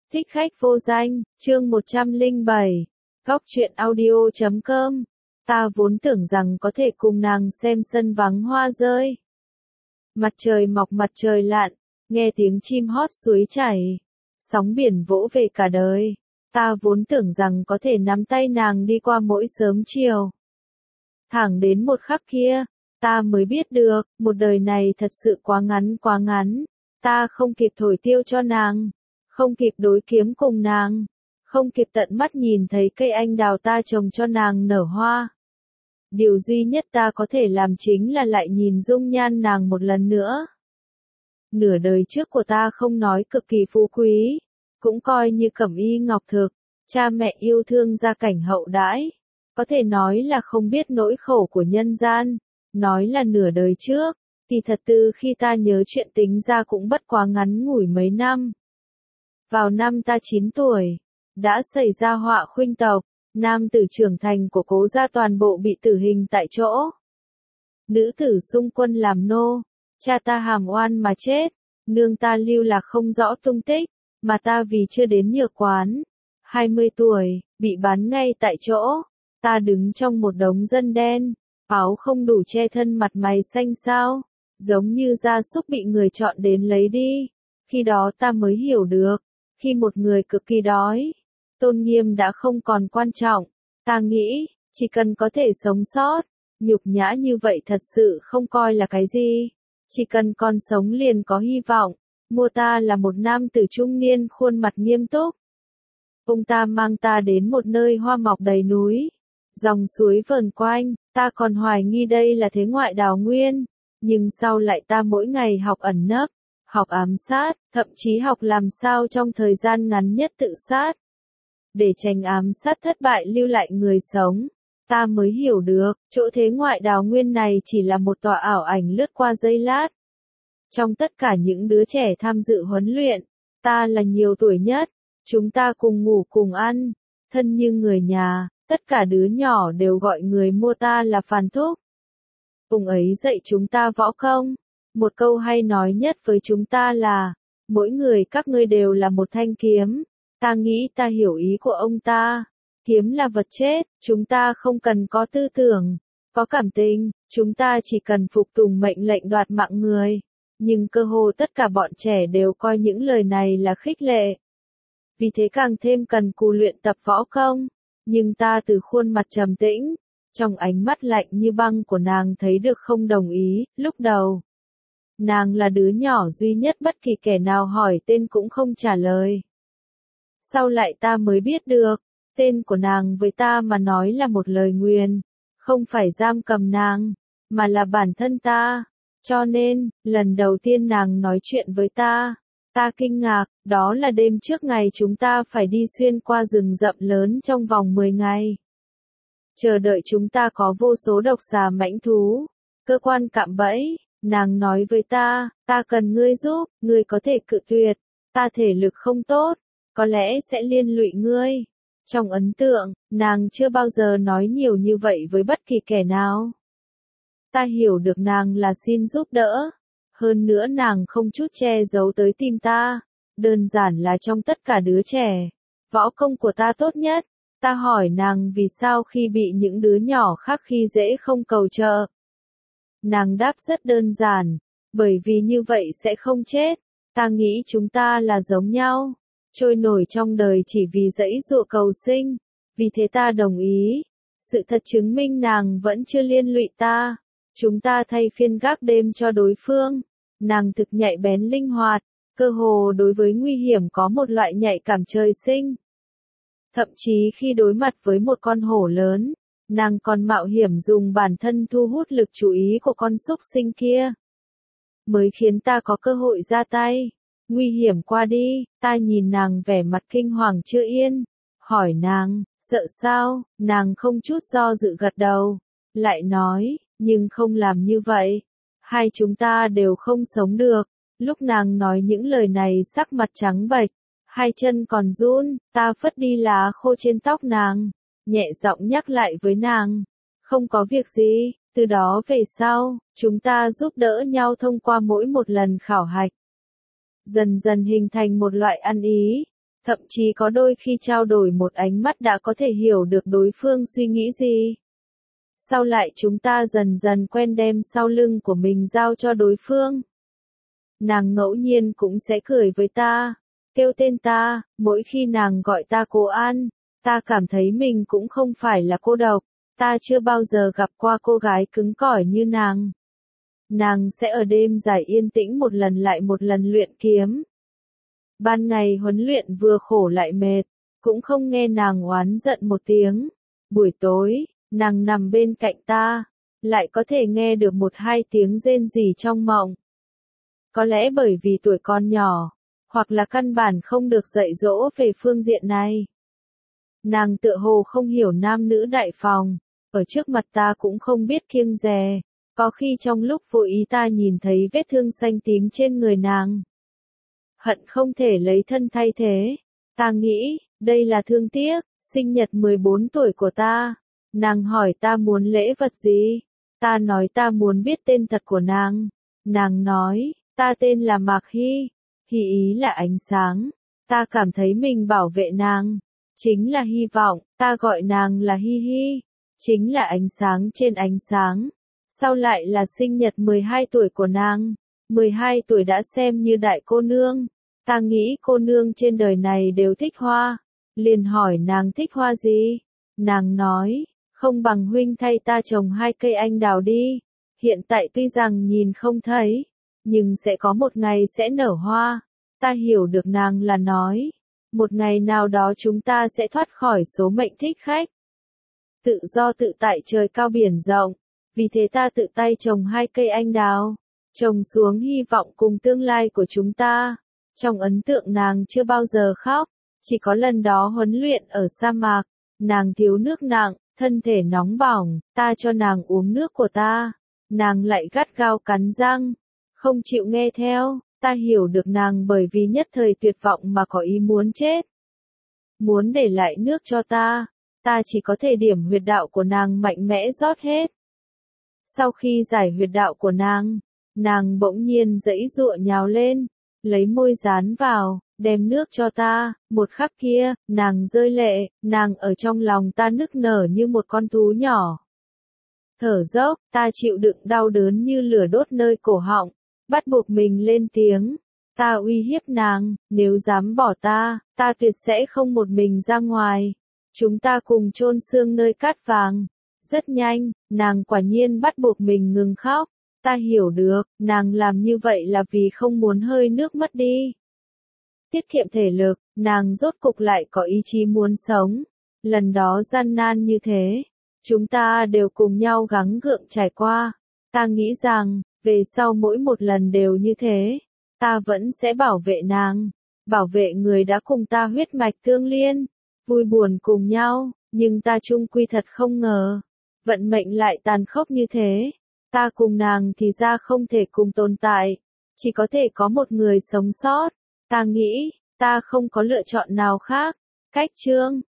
Thích khách vô danh, chương 107. Góc truyện audio.com. Ta vốn tưởng rằng có thể cùng nàng xem sân vắng hoa rơi. Mặt trời mọc mặt trời lặn, nghe tiếng chim hót suối chảy, sóng biển vỗ về cả đời. Ta vốn tưởng rằng có thể nắm tay nàng đi qua mỗi sớm chiều. Thẳng đến một khắc kia, ta mới biết được, một đời này thật sự quá ngắn. Ta không kịp thổi tiêu cho nàng, không kịp đối kiếm cùng nàng, không kịp tận mắt nhìn thấy cây anh đào ta trồng cho nàng nở hoa. Điều duy nhất ta có thể làm chính là lại nhìn dung nhan nàng một lần nữa. Nửa đời trước của ta không nói cực kỳ phú quý, cũng coi như cẩm y ngọc thực, cha mẹ yêu thương gia cảnh hậu đãi. Có thể nói là không biết nỗi khổ của nhân gian, nói là nửa đời trước, thì thật từ khi ta nhớ chuyện tính ra cũng bất quá ngắn ngủi mấy năm. Vào năm ta 9 tuổi, đã xảy ra họa khuynh tộc, nam tử trưởng thành của Cố gia toàn bộ bị tử hình tại chỗ. Nữ tử xung quân làm nô, cha ta hàm oan mà chết, nương ta lưu lạc không rõ tung tích, mà ta vì chưa đến nhược quán, 20 tuổi, bị bán ngay tại chỗ. Ta đứng trong một đống dân đen, áo không đủ che thân mặt mày xanh xao, giống như gia súc bị người chọn đến lấy đi. Khi đó ta mới hiểu được, khi một người cực kỳ đói, tôn nghiêm đã không còn quan trọng. Ta nghĩ, chỉ cần có thể sống sót, nhục nhã như vậy thật sự không coi là cái gì. Chỉ cần còn sống liền có hy vọng. Mua ta là một nam tử trung niên khuôn mặt nghiêm túc. Ông ta mang ta đến một nơi hoa mọc đầy núi, dòng suối vờn quanh, ta còn hoài nghi đây là thế ngoại đào nguyên, nhưng sau lại ta mỗi ngày học ẩn nấp, học ám sát, thậm chí học làm sao trong thời gian ngắn nhất tự sát. Để tránh ám sát thất bại lưu lại người sống, ta mới hiểu được, chỗ thế ngoại đào nguyên này chỉ là một tòa ảo ảnh lướt qua giây lát. Trong tất cả những đứa trẻ tham dự huấn luyện, ta là nhiều tuổi nhất, chúng ta cùng ngủ cùng ăn, thân như người nhà. Tất cả đứa nhỏ đều gọi người mua ta là Phàn Thúc. Ông ấy dạy chúng ta võ công. Một câu hay nói nhất với chúng ta là, mỗi người các ngươi đều là một thanh kiếm. Ta nghĩ ta hiểu ý của ông ta. Kiếm là vật chết, chúng ta không cần có tư tưởng, có cảm tình, chúng ta chỉ cần phục tùng mệnh lệnh đoạt mạng người. Nhưng cơ hồ tất cả bọn trẻ đều coi những lời này là khích lệ. Vì thế càng thêm cần cù luyện tập võ công. Nhưng ta từ khuôn mặt trầm tĩnh, trong ánh mắt lạnh như băng của nàng thấy được không đồng ý. Lúc đầu, nàng là đứa nhỏ duy nhất bất kỳ kẻ nào hỏi tên cũng không trả lời. Sau lại ta mới biết được, tên của nàng với ta mà nói là một lời nguyền, không phải giam cầm nàng, mà là bản thân ta. Cho nên, lần đầu tiên nàng nói chuyện với ta kinh ngạc, đó là đêm trước ngày chúng ta phải đi xuyên qua rừng rậm lớn trong vòng 10 ngày. Chờ đợi chúng ta có vô số độc xà mãnh thú, cơ quan cạm bẫy, nàng nói với ta cần ngươi giúp, ngươi có thể cự tuyệt, ta thể lực không tốt, có lẽ sẽ liên lụy ngươi. Trong ấn tượng, nàng chưa bao giờ nói nhiều như vậy với bất kỳ kẻ nào. Ta hiểu được nàng là xin giúp đỡ. Hơn nữa nàng không chút che giấu tới tìm ta, đơn giản là trong tất cả đứa trẻ, võ công của ta tốt nhất. Ta hỏi nàng vì sao khi bị những đứa nhỏ khác khi dễ không cầu trợ. Nàng đáp rất đơn giản, bởi vì như vậy sẽ không chết. Ta nghĩ chúng ta là giống nhau, trôi nổi trong đời chỉ vì giãy giụa cầu sinh, vì thế ta đồng ý. Sự thật chứng minh nàng vẫn chưa liên lụy ta. Chúng ta thay phiên gác đêm cho đối phương. Nàng thực nhạy bén linh hoạt, cơ hồ đối với nguy hiểm có một loại nhạy cảm trời sinh. Thậm chí khi đối mặt với một con hổ lớn, nàng còn mạo hiểm dùng bản thân thu hút lực chú ý của con súc sinh kia. Mới khiến ta có cơ hội ra tay. Nguy hiểm qua đi, ta nhìn nàng vẻ mặt kinh hoàng chưa yên, hỏi nàng, sợ sao, nàng không chút do dự gật đầu, lại nói, nhưng không làm như vậy. Hai chúng ta đều không sống được. Lúc nàng nói những lời này sắc mặt trắng bệch, hai chân còn run, ta phất đi lá khô trên tóc nàng, nhẹ giọng nhắc lại với nàng, không có việc gì, từ đó về sau, chúng ta giúp đỡ nhau thông qua mỗi một lần khảo hạch. Dần dần hình thành một loại ăn ý, Thậm chí có đôi khi trao đổi một ánh mắt đã có thể hiểu được đối phương suy nghĩ gì. Sau lại chúng ta dần dần quen đem sau lưng của mình giao cho đối phương. Nàng ngẫu nhiên cũng sẽ cười với ta, kêu tên ta, mỗi khi nàng gọi ta cô An, ta cảm thấy mình cũng không phải là cô độc, ta chưa bao giờ gặp qua cô gái cứng cỏi như nàng. Nàng sẽ ở đêm dài yên tĩnh một lần lại một lần luyện kiếm. Ban ngày huấn luyện vừa khổ lại mệt, cũng không nghe nàng oán giận một tiếng. Buổi tối, nàng nằm bên cạnh ta, lại có thể nghe được một hai tiếng rên rỉ trong mộng. Có lẽ bởi vì tuổi còn nhỏ, hoặc là căn bản không được dạy dỗ về phương diện này. Nàng tựa hồ không hiểu nam nữ đại phòng, ở trước mặt ta cũng không biết kiêng dè, có khi trong lúc vô ý ta nhìn thấy vết thương xanh tím trên người nàng. Hận không thể lấy thân thay thế, ta nghĩ, đây là thương tiếc, sinh nhật 14 tuổi của ta. Nàng hỏi ta muốn lễ vật gì, ta nói ta muốn biết tên thật của nàng. Nàng nói, ta tên là Mạc Hy, Hy ý là ánh sáng, ta cảm thấy mình bảo vệ nàng, chính là hy vọng, ta gọi nàng là Hy Hy, chính là ánh sáng trên ánh sáng. Sau lại là sinh nhật 12 tuổi của nàng, 12 tuổi đã xem như đại cô nương, ta nghĩ cô nương trên đời này đều thích hoa, liền hỏi nàng thích hoa gì, nàng nói, không bằng huynh thay ta trồng 2 cây anh đào đi, hiện tại tuy rằng nhìn không thấy, nhưng sẽ có một ngày sẽ nở hoa. Ta hiểu được nàng là nói, một ngày nào đó chúng ta sẽ thoát khỏi số mệnh thích khách. Tự do tự tại trời cao biển rộng, vì thế ta tự tay trồng 2 cây anh đào, trồng xuống hy vọng cùng tương lai của chúng ta. Trong ấn tượng nàng chưa bao giờ khóc, chỉ có lần đó huấn luyện ở sa mạc, nàng thiếu nước nặng, thân thể nóng bỏng, ta cho nàng uống nước của ta, nàng lại gắt gao cắn răng, không chịu nghe theo. Ta hiểu được nàng bởi vì nhất thời tuyệt vọng mà có ý muốn chết. Muốn để lại nước cho ta, ta chỉ có thể điểm huyệt đạo của nàng mạnh mẽ rót hết. Sau khi giải huyệt đạo của nàng bỗng nhiên giãy giụa nhào lên, lấy môi dán vào, đem nước cho ta. Một khắc kia, nàng rơi lệ, nàng ở trong lòng ta nức nở như một con thú nhỏ. Thở dốc, ta chịu đựng đau đớn như lửa đốt nơi cổ họng, bắt buộc mình lên tiếng. Ta uy hiếp nàng, nếu dám bỏ ta, ta tuyệt sẽ không một mình ra ngoài. Chúng ta cùng chôn xương nơi cát vàng. Rất nhanh, nàng quả nhiên bắt buộc mình ngừng khóc. Ta hiểu được, nàng làm như vậy là vì không muốn hơi nước mất đi. Tiết kiệm thể lực, nàng rốt cục lại có ý chí muốn sống. Lần đó gian nan như thế, chúng ta đều cùng nhau gắng gượng trải qua. Ta nghĩ rằng, về sau mỗi một lần đều như thế, ta vẫn sẽ bảo vệ nàng, bảo vệ người đã cùng ta huyết mạch tương liên, vui buồn cùng nhau, nhưng ta chung quy thật không ngờ, vận mệnh lại tàn khốc như thế, ta cùng nàng thì ra không thể cùng tồn tại, chỉ có thể có một người sống sót, ta nghĩ, ta không có lựa chọn nào khác. Cách chương